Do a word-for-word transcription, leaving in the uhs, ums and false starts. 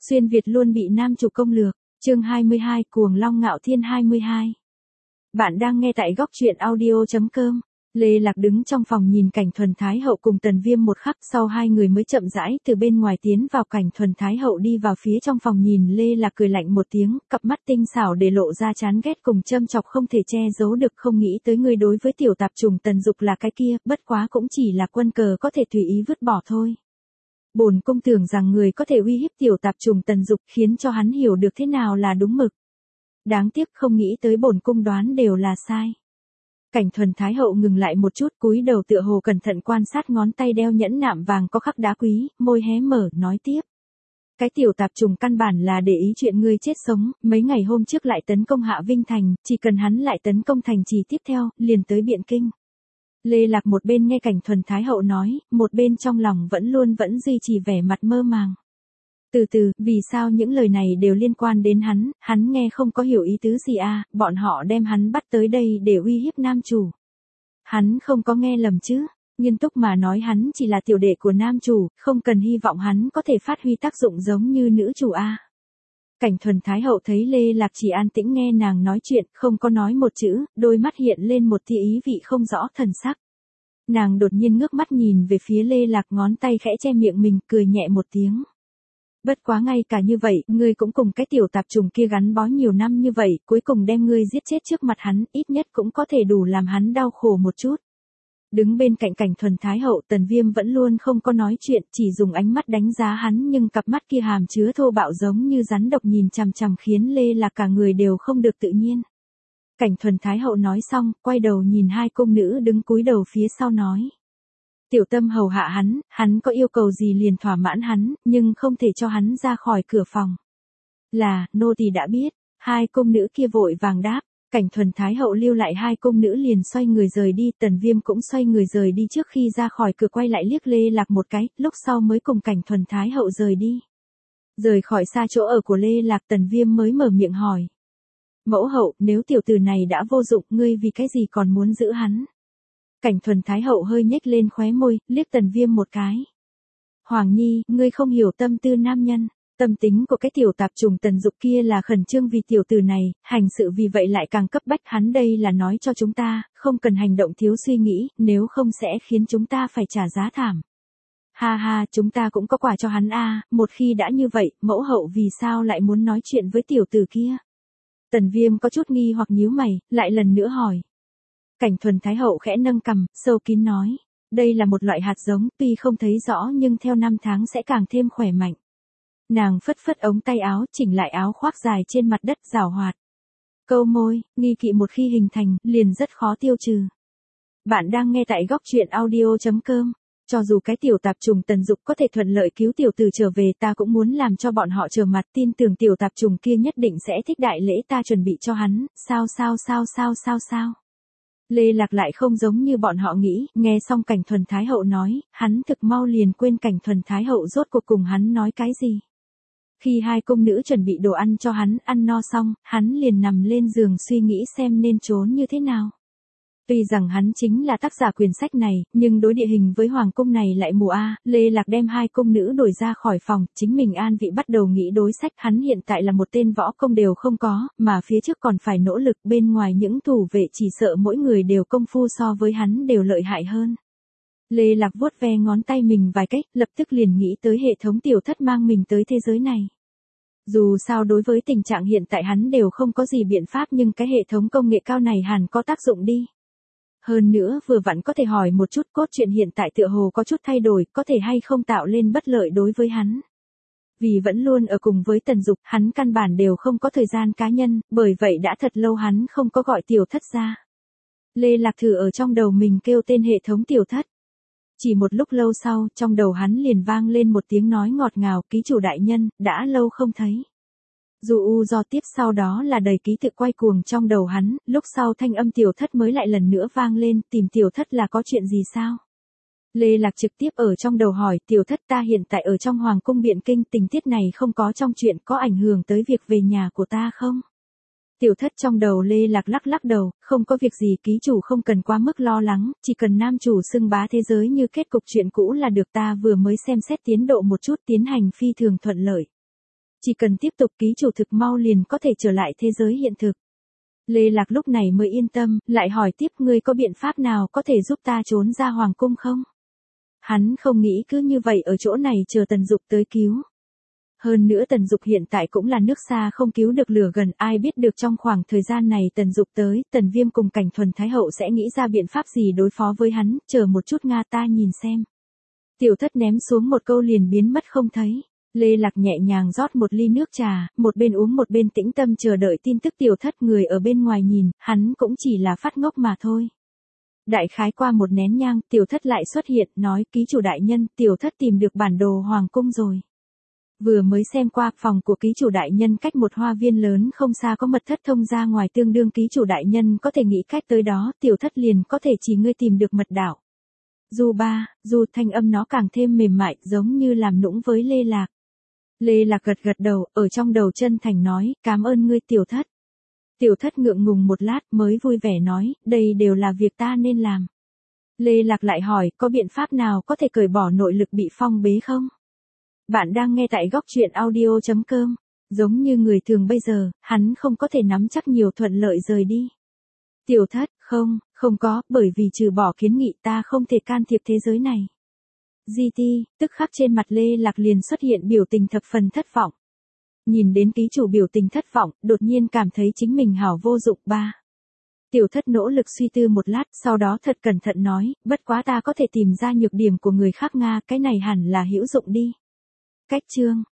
Xuyên Việt luôn bị nam chủ công lược, chương hai mươi hai Cuồng Long Ngạo Thiên hai mươi hai. Bạn đang nghe tại góc truyện audio.com. Lê Lạc đứng trong phòng nhìn Cảnh Thuần Thái Hậu cùng Tần Viêm một khắc sau hai người mới chậm rãi từ bên ngoài tiến vào. Cảnh Thuần Thái Hậu đi vào phía trong phòng nhìn Lê Lạc cười lạnh một tiếng, cặp mắt tinh xảo để lộ ra chán ghét cùng châm chọc không thể che giấu được. Không nghĩ tới ngươi đối với tiểu tạp trùng Tần Dục là cái kia, bất quá cũng chỉ là quân cờ có thể tùy ý vứt bỏ thôi. Bổn cung tưởng rằng người có thể uy hiếp tiểu tạp trùng Tần Dục khiến cho hắn hiểu được thế nào là đúng mực. Đáng tiếc không nghĩ tới bổn cung đoán đều là sai. Cảnh Thuần Thái Hậu ngừng lại một chút, cúi đầu tựa hồ cẩn thận quan sát ngón tay đeo nhẫn nạm vàng có khắc đá quý, môi hé mở, nói tiếp. Cái tiểu tạp trùng căn bản là để ý chuyện ngươi chết sống, mấy ngày hôm trước lại tấn công Hạ Vinh Thành, chỉ cần hắn lại tấn công thành trì tiếp theo, liền tới Biện Kinh. Lê Lạc một bên nghe Cảnh Thuần Thái Hậu nói, một bên trong lòng vẫn luôn vẫn duy trì vẻ mặt mơ màng. Từ từ, vì sao những lời này đều liên quan đến hắn, hắn nghe không có hiểu ý tứ gì à, bọn họ đem hắn bắt tới đây để uy hiếp nam chủ. Hắn không có nghe lầm chứ, nghiêm túc mà nói hắn chỉ là tiểu đệ của nam chủ, không cần hy vọng hắn có thể phát huy tác dụng giống như nữ chủ à. Cảnh Thuần Thái Hậu thấy Lê Lạc chỉ an tĩnh nghe nàng nói chuyện, không có nói một chữ, đôi mắt hiện lên một tia ý vị không rõ thần sắc. Nàng đột nhiên ngước mắt nhìn về phía Lê Lạc, ngón tay khẽ che miệng mình, cười nhẹ một tiếng. Bất quá ngay cả như vậy, ngươi cũng cùng cái tiểu tạp trùng kia gắn bó nhiều năm như vậy, cuối cùng đem ngươi giết chết trước mặt hắn, ít nhất cũng có thể đủ làm hắn đau khổ một chút. Đứng bên cạnh Cảnh Thuần Thái Hậu, Tần Viêm vẫn luôn không có nói chuyện, chỉ dùng ánh mắt đánh giá hắn, nhưng cặp mắt kia hàm chứa thô bạo giống như rắn độc nhìn chằm chằm khiến Lê Lạc cả người đều không được tự nhiên. Cảnh Thuần Thái Hậu nói xong, quay đầu nhìn hai cung nữ đứng cúi đầu phía sau nói. Tiểu tâm hầu hạ hắn, hắn có yêu cầu gì liền thỏa mãn hắn, nhưng không thể cho hắn ra khỏi cửa phòng. Là, nô tỳ đã biết, hai cung nữ kia vội vàng đáp. Cảnh Thuần Thái Hậu lưu lại hai cung nữ liền xoay người rời đi, Tần Viêm cũng xoay người rời đi, trước khi ra khỏi cửa quay lại liếc Lê Lạc một cái, lúc sau mới cùng Cảnh Thuần Thái Hậu rời đi. Rời khỏi xa chỗ ở của Lê Lạc, Tần Viêm mới mở miệng hỏi. Mẫu hậu, nếu tiểu tử này đã vô dụng, ngươi vì cái gì còn muốn giữ hắn? Cảnh Thuần Thái Hậu hơi nhếch lên khóe môi, liếc Tần Viêm một cái. Hoàng Nhi, ngươi không hiểu tâm tư nam nhân. Tâm tính của cái tiểu tạp trùng Tần Dục kia là khẩn trương vì tiểu tử này, hành sự vì vậy lại càng cấp bách. Hắn đây là nói cho chúng ta, không cần hành động thiếu suy nghĩ, nếu không sẽ khiến chúng ta phải trả giá thảm. Ha ha, chúng ta cũng có quà cho hắn a. Một khi đã như vậy, mẫu hậu vì sao lại muốn nói chuyện với tiểu tử kia? Tần Viêm có chút nghi hoặc nhíu mày, lại lần nữa hỏi. Cảnh Thuần Thái Hậu khẽ nâng cằm, sâu kín nói, đây là một loại hạt giống, tuy không thấy rõ nhưng theo năm tháng sẽ càng thêm khỏe mạnh. Nàng phất phất ống tay áo, chỉnh lại áo khoác dài trên mặt đất, giảo hoạt. Câu môi, nghi kỵ một khi hình thành, liền rất khó tiêu trừ. Bạn đang nghe tại góc truyện audio.com. Cho dù cái tiểu tạp trùng Tần Dục có thể thuận lợi cứu tiểu tử trở về, ta cũng muốn làm cho bọn họ trở mặt, tin tưởng tiểu tạp trùng kia nhất định sẽ thích đại lễ ta chuẩn bị cho hắn, sao sao sao sao sao sao. Lê Lạc lại không giống như bọn họ nghĩ, nghe xong Cảnh Thuần Thái Hậu nói, hắn thực mau liền quên Cảnh Thuần Thái Hậu rốt cuộc cùng hắn nói cái gì. Khi hai cung nữ chuẩn bị đồ ăn cho hắn, ăn no xong, hắn liền nằm lên giường suy nghĩ xem nên trốn như thế nào. Tuy rằng hắn chính là tác giả quyển sách này, nhưng đối địa hình với hoàng cung này lại mù a. Lê Lạc đem hai cung nữ đuổi ra khỏi phòng, chính mình an vị bắt đầu nghĩ đối sách. Hắn hiện tại là một tên võ công đều không có, mà phía trước còn phải nỗ lực, bên ngoài những thủ vệ chỉ sợ mỗi người đều công phu so với hắn đều lợi hại hơn. Lê Lạc vuốt ve ngón tay mình vài cách, lập tức liền nghĩ tới hệ thống tiểu thất mang mình tới thế giới này. Dù sao đối với tình trạng hiện tại hắn đều không có gì biện pháp, nhưng cái hệ thống công nghệ cao này hẳn có tác dụng đi. Hơn nữa vừa vặn có thể hỏi một chút cốt truyện hiện tại tựa hồ có chút thay đổi, có thể hay không tạo lên bất lợi đối với hắn. Vì vẫn luôn ở cùng với Tần Dục, hắn căn bản đều không có thời gian cá nhân, bởi vậy đã thật lâu hắn không có gọi tiểu thất ra. Lê Lạc thử ở trong đầu mình kêu tên hệ thống tiểu thất. Chỉ một lúc lâu sau, trong đầu hắn liền vang lên một tiếng nói ngọt ngào, ký chủ đại nhân, đã lâu không thấy. Dù u do tiếp sau đó là đầy ký tự quay cuồng trong đầu hắn, lúc sau thanh âm tiểu thất mới lại lần nữa vang lên, tìm tiểu thất là có chuyện gì sao? Lê Lạc trực tiếp ở trong đầu hỏi, tiểu thất ta hiện tại ở trong Hoàng cung Biện Kinh, tình tiết này không có trong chuyện, có ảnh hưởng tới việc về nhà của ta không? Tiểu thất trong đầu Lê Lạc lắc lắc đầu, không có việc gì, ký chủ không cần quá mức lo lắng, chỉ cần nam chủ xưng bá thế giới như kết cục chuyện cũ là được, ta vừa mới xem xét tiến độ một chút, tiến hành phi thường thuận lợi. Chỉ cần tiếp tục ký chủ thực mau liền có thể trở lại thế giới hiện thực. Lê Lạc lúc này mới yên tâm, lại hỏi tiếp ngươi có biện pháp nào có thể giúp ta trốn ra hoàng cung không? Hắn không nghĩ cứ như vậy ở chỗ này chờ Tần Dục tới cứu. Hơn nữa Tần Dục hiện tại cũng là nước xa không cứu được lửa gần, ai biết được trong khoảng thời gian này Tần Dục tới, Tần Viêm cùng Cảnh Thuần Thái Hậu sẽ nghĩ ra biện pháp gì đối phó với hắn, chờ một chút Nga ta nhìn xem. Tiểu Thất ném xuống một câu liền biến mất không thấy. Lê Lạc nhẹ nhàng rót một ly nước trà, một bên uống một bên tĩnh tâm chờ đợi tin tức. Tiểu Thất người ở bên ngoài nhìn, hắn cũng chỉ là phát ngốc mà thôi. Đại khái qua một nén nhang, Tiểu Thất lại xuất hiện, nói ký chủ đại nhân, Tiểu Thất tìm được bản đồ hoàng cung rồi. Vừa mới xem qua, phòng của ký chủ đại nhân cách một hoa viên lớn không xa có mật thất thông ra ngoài, tương đương ký chủ đại nhân có thể nghĩ cách tới đó, Tiểu Thất liền có thể chỉ ngươi tìm được mật đạo. Du ba, du thanh âm nó càng thêm mềm mại, giống như làm nũng với Lê Lạc. Lê Lạc gật gật đầu, ở trong đầu chân thành nói, cảm ơn ngươi Tiểu Thất. Tiểu Thất ngượng ngùng một lát mới vui vẻ nói, đây đều là việc ta nên làm. Lê Lạc lại hỏi, có biện pháp nào có thể cởi bỏ nội lực bị phong bế không? Bạn đang nghe tại góc truyện audio chấm com. Giống như người thường bây giờ, hắn không có thể nắm chắc nhiều thuận lợi rời đi. Tiểu Thất, không, không có, bởi vì trừ bỏ kiến nghị ta không thể can thiệp thế giới này. giê tê, tức khắc trên mặt Lê Lạc liền xuất hiện biểu tình thập phần thất vọng. Nhìn đến ký chủ biểu tình thất vọng, đột nhiên cảm thấy chính mình hảo vô dụng. Ba. Tiểu Thất nỗ lực suy tư một lát, sau đó thật cẩn thận nói, bất quá ta có thể tìm ra nhược điểm của người khác Nga, cái này hẳn là hữu dụng đi. Cách chương